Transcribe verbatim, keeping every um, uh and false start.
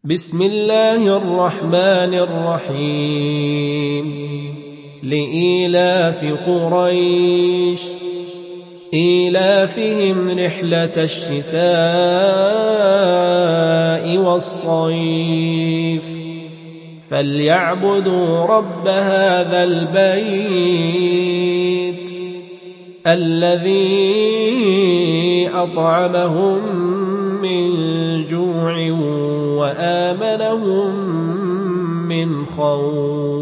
بسم الله الرحمن الرحيم لإيلاف قريش إيلافهم رحلة الشتاء والصيف فليعبدوا رب هذا البيت الذي أطعمهم من جوع وآمنهم من خوف.